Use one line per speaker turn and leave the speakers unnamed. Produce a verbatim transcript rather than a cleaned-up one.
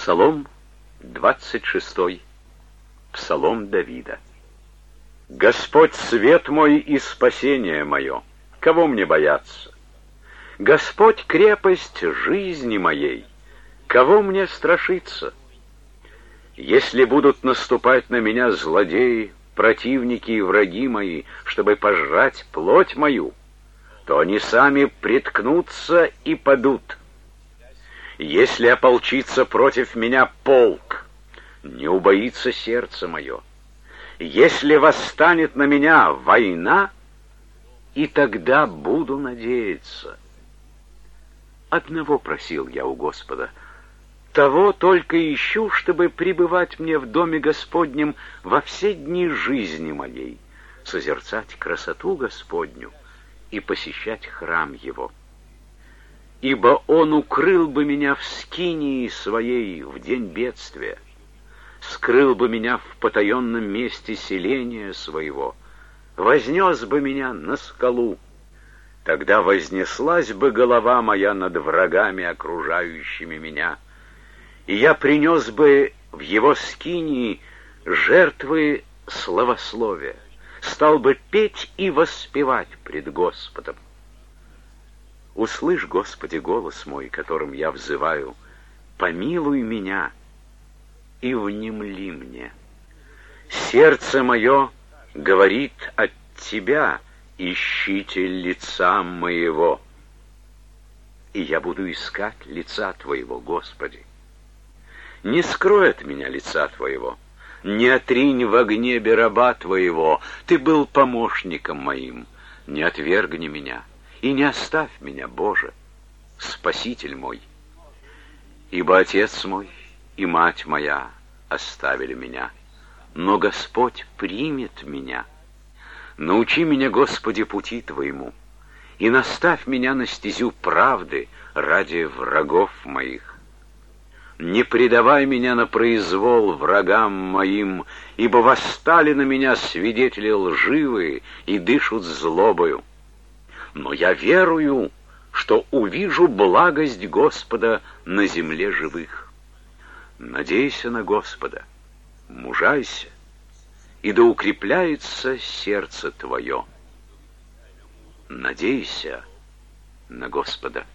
Псалом двадцать шестой. Псалом Давида. Господь свет мой и спасение мое, кого мне бояться? Господь крепость жизни моей, кого мне страшиться? Если будут наступать на меня злодеи, противники и враги мои, чтобы пожрать плоть мою, то они сами приткнутся и падут. Если ополчится против меня полк, не убоится сердце мое. Если восстанет на меня война, и тогда буду надеяться. Одного просил я у Господа, того только ищу, чтобы пребывать мне в доме Господнем во все дни жизни моей, созерцать красоту Господню и посещать храм Его. Ибо Он укрыл бы меня в скинии своей в день бедствия, скрыл бы меня в потаенном месте селения своего, вознес бы меня на скалу. Тогда вознеслась бы голова моя над врагами, окружающими меня, и я принес бы в Его скинии жертвы славословия, стал бы петь и воспевать пред Господом. Услышь, Господи, голос мой, которым я взываю, помилуй меня и внемли мне. Сердце мое говорит от Тебя, ищите лица моего. И я буду искать лица Твоего, Господи. Не скрой от меня лица Твоего, не отринь во гневе раба Твоего. Ты был помощником моим, не отвергни меня. И не оставь меня, Боже, Спаситель мой. Ибо отец мой и мать моя оставили меня, но Господь примет меня. Научи меня, Господи, пути Твоему, и наставь меня на стезю правды ради врагов моих. Не предавай меня на произвол врагам моим, ибо восстали на меня свидетели лживые и дышат злобою. Но я верую, что увижу благость Господа на земле живых. Надейся на Господа, мужайся, и да укрепляется сердце твое. Надейся на Господа.